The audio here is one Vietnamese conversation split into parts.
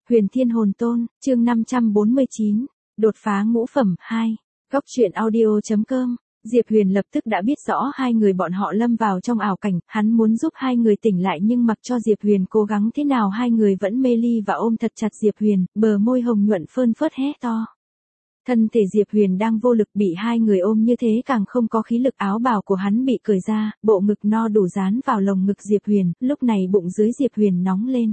Huyền Thiên Hồn Tôn, chương 549, đột phá ngũ phẩm 2. Góc truyện audio.com. Diệp Huyền lập tức đã biết rõ hai người bọn họ lâm vào trong ảo cảnh, hắn muốn giúp hai người tỉnh lại nhưng mặc cho Diệp Huyền cố gắng thế nào hai người vẫn mê ly và ôm thật chặt Diệp Huyền, bờ môi hồng nhuận phơn phớt hé to. Thân thể Diệp Huyền đang vô lực bị hai người ôm như thế càng không có khí lực, áo bào của hắn bị cởi ra, bộ ngực no đủ dán vào lồng ngực Diệp Huyền, lúc này bụng dưới Diệp Huyền nóng lên.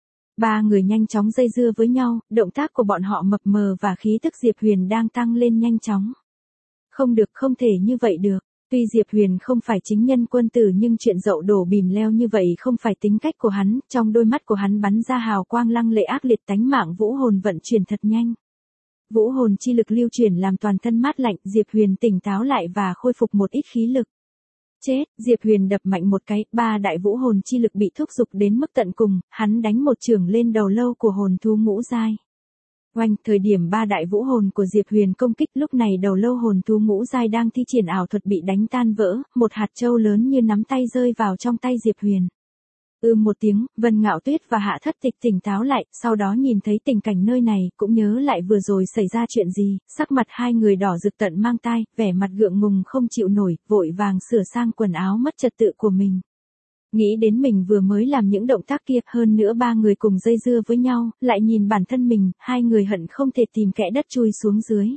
Ba người nhanh chóng dây dưa với nhau, động tác của bọn họ mập mờ và khí tức Diệp Huyền đang tăng lên nhanh chóng. Không được, không thể như vậy được. Tuy Diệp Huyền không phải chính nhân quân tử nhưng chuyện dậu đổ bìm leo như vậy không phải tính cách của hắn, trong đôi mắt của hắn bắn ra hào quang lăng lệ ác liệt, tánh mạng vũ hồn vận chuyển thật nhanh. Vũ hồn chi lực lưu chuyển làm toàn thân mát lạnh, Diệp Huyền tỉnh táo lại và khôi phục một ít khí lực. Chết, Diệp Huyền đập mạnh một cái, ba đại vũ hồn chi lực bị thúc giục đến mức tận cùng, hắn đánh một chưởng lên đầu lâu của hồn thú ngũ giai. Oanh, thời điểm ba đại vũ hồn của Diệp Huyền công kích, lúc này đầu lâu hồn thú ngũ giai đang thi triển ảo thuật bị đánh tan vỡ, một hạt châu lớn như nắm tay rơi vào trong tay Diệp Huyền. Một tiếng, Vân Ngạo Tuyết và Hạ Thất Tịch tỉnh táo lại, sau đó nhìn thấy tình cảnh nơi này, cũng nhớ lại vừa rồi xảy ra chuyện gì, sắc mặt hai người đỏ rực tận mang tai, vẻ mặt ngượng ngùng không chịu nổi, vội vàng sửa sang quần áo mất trật tự của mình. Nghĩ đến mình vừa mới làm những động tác kia, hơn nữa ba người cùng dây dưa với nhau, lại nhìn bản thân mình, hai người hận không thể tìm kẽ đất chui xuống dưới.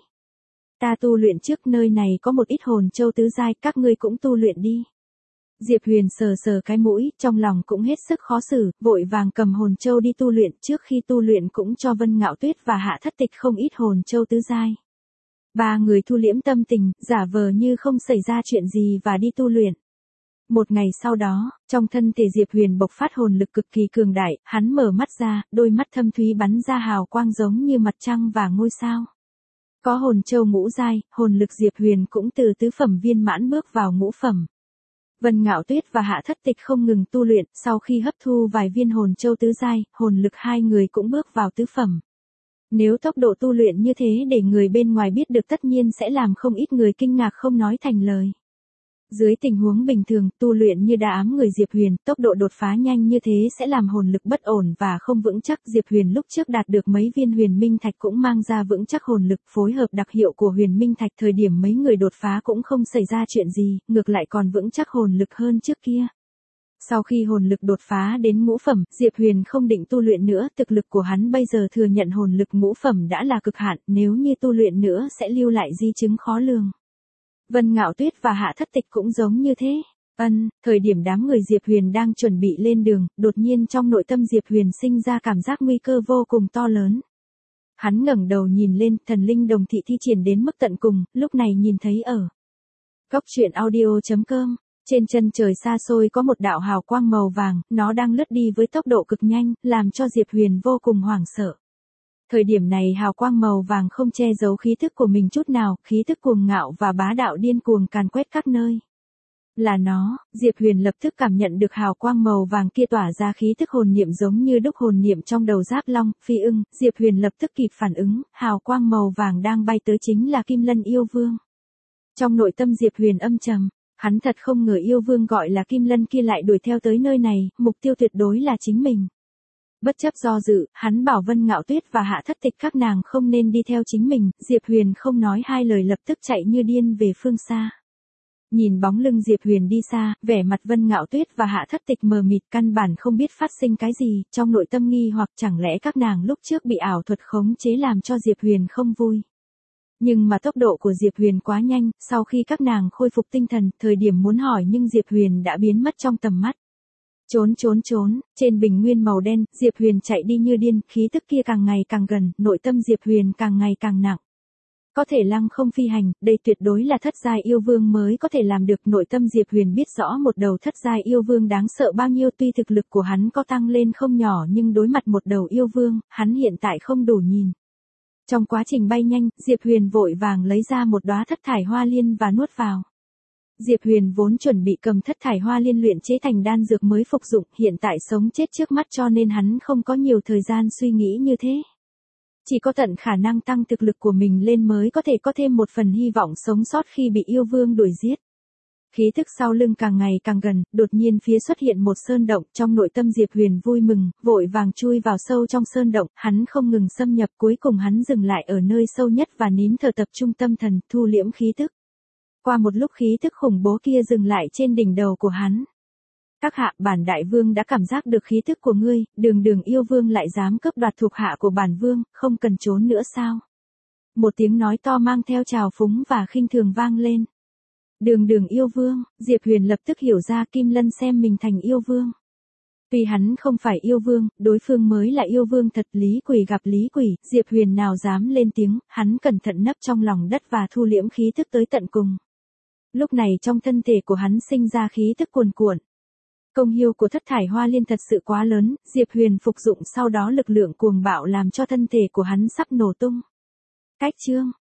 Ta tu luyện trước, nơi này có một ít hồn châu tứ giai, các ngươi cũng tu luyện đi. Diệp Huyền sờ sờ cái mũi, trong lòng cũng hết sức khó xử, vội vàng cầm hồn châu đi tu luyện, trước khi tu luyện cũng cho Vân Ngạo Tuyết và Hạ Thất Tịch không ít hồn châu tứ giai. Ba người thu liễm tâm tình, giả vờ như không xảy ra chuyện gì và đi tu luyện. Một ngày sau đó, trong thân thể Diệp Huyền bộc phát hồn lực cực kỳ cường đại, hắn mở mắt ra, đôi mắt thâm thúy bắn ra hào quang giống như mặt trăng và ngôi sao. Có hồn châu ngũ giai, hồn lực Diệp Huyền cũng từ tứ phẩm viên mãn bước vào ngũ phẩm. Vân Ngạo Tuyết và Hạ Thất Tịch không ngừng tu luyện, sau khi hấp thu vài viên hồn châu tứ giai, hồn lực hai người cũng bước vào tứ phẩm. Nếu tốc độ tu luyện như thế để người bên ngoài biết được tất nhiên sẽ làm không ít người kinh ngạc không nói thành lời. Dưới tình huống bình thường, tu luyện như đá ám người Diệp Huyền, tốc độ đột phá nhanh như thế sẽ làm hồn lực bất ổn và không vững chắc. Diệp Huyền lúc trước đạt được mấy viên huyền minh thạch cũng mang ra vững chắc hồn lực, phối hợp đặc hiệu của huyền minh thạch, thời điểm mấy người đột phá cũng không xảy ra chuyện gì, ngược lại còn vững chắc hồn lực hơn trước kia. Sau khi hồn lực đột phá đến ngũ phẩm, Diệp Huyền không định tu luyện nữa, thực lực của hắn bây giờ thừa nhận hồn lực ngũ phẩm đã là cực hạn, nếu như tu luyện nữa sẽ lưu lại di chứng khó lường. Vân Ngạo Tuyết và Hạ Thất Tịch cũng giống như thế. Thời điểm đám người Diệp Huyền đang chuẩn bị lên đường, đột nhiên trong nội tâm Diệp Huyền sinh ra cảm giác nguy cơ vô cùng to lớn. Hắn ngẩng đầu nhìn lên, thần linh đồng thị thi triển đến mức tận cùng, lúc này nhìn thấy ở góc truyện audio.com, trên chân trời xa xôi có một đạo hào quang màu vàng, nó đang lướt đi với tốc độ cực nhanh, làm cho Diệp Huyền vô cùng hoảng sợ. Thời điểm này hào quang màu vàng không che giấu khí thức của mình chút nào, khí thức cuồng ngạo và bá đạo điên cuồng càn quét các nơi. Là nó, Diệp Huyền lập tức cảm nhận được hào quang màu vàng kia tỏa ra khí thức hồn niệm giống như đúc hồn niệm trong đầu Giáp Long, Phi Ưng, Diệp Huyền lập tức kịp phản ứng, hào quang màu vàng đang bay tới chính là Kim Lân yêu vương. Trong nội tâm Diệp Huyền âm trầm, hắn thật không ngờ yêu vương gọi là Kim Lân kia lại đuổi theo tới nơi này, mục tiêu tuyệt đối là chính mình. Bất chấp do dự, hắn bảo Vân Ngạo Tuyết và Hạ Thất Tịch các nàng không nên đi theo chính mình, Diệp Huyền không nói hai lời lập tức chạy như điên về phương xa. Nhìn bóng lưng Diệp Huyền đi xa, vẻ mặt Vân Ngạo Tuyết và Hạ Thất Tịch mờ mịt, căn bản không biết phát sinh cái gì, trong nội tâm nghi hoặc chẳng lẽ các nàng lúc trước bị ảo thuật khống chế làm cho Diệp Huyền không vui. Nhưng mà tốc độ của Diệp Huyền quá nhanh, sau khi các nàng khôi phục tinh thần, thời điểm muốn hỏi nhưng Diệp Huyền đã biến mất trong tầm mắt. Trốn, trên bình nguyên màu đen, Diệp Huyền chạy đi như điên, khí tức kia càng ngày càng gần, nội tâm Diệp Huyền càng ngày càng nặng. Có thể lăng không phi hành, đây tuyệt đối là thất giai yêu vương mới có thể làm được, nội tâm Diệp Huyền biết rõ một đầu thất giai yêu vương đáng sợ bao nhiêu, tuy thực lực của hắn có tăng lên không nhỏ nhưng đối mặt một đầu yêu vương, hắn hiện tại không đủ nhìn. Trong quá trình bay nhanh, Diệp Huyền vội vàng lấy ra một đóa thất thải hoa liên và nuốt vào. Diệp Huyền vốn chuẩn bị cầm thất thải hoa liên luyện chế thành đan dược mới phục dụng, hiện tại sống chết trước mắt cho nên hắn không có nhiều thời gian suy nghĩ như thế. Chỉ có tận khả năng tăng thực lực của mình lên mới có thể có thêm một phần hy vọng sống sót khi bị yêu vương đuổi giết. Khí thức sau lưng càng ngày càng gần, đột nhiên phía xuất hiện một sơn động, trong nội tâm Diệp Huyền vui mừng, vội vàng chui vào sâu trong sơn động, hắn không ngừng xâm nhập, cuối cùng hắn dừng lại ở nơi sâu nhất và nín thở tập trung tâm thần, thu liễm khí thức. Qua một lúc khí thức khủng bố kia dừng lại trên đỉnh đầu của hắn. Các hạ, bản đại vương đã cảm giác được khí thức của ngươi, đường đường yêu vương lại dám cướp đoạt thuộc hạ của bản vương, không cần trốn nữa sao? Một tiếng nói to mang theo trào phúng và khinh thường vang lên. Đường đường yêu vương, Diệp Huyền lập tức hiểu ra Kim Lân xem mình thành yêu vương. Tuy hắn không phải yêu vương, đối phương mới là yêu vương thật, Lý Quỷ gặp Lý Quỷ, Diệp Huyền nào dám lên tiếng, hắn cẩn thận nấp trong lòng đất và thu liễm khí thức tới tận cùng. Lúc này trong thân thể của hắn sinh ra khí thức cuồn cuộn. Công hiệu của thất thải hoa liên thật sự quá lớn, Diệp Huyền phục dụng sau đó lực lượng cuồng bạo làm cho thân thể của hắn sắp nổ tung. Cách chương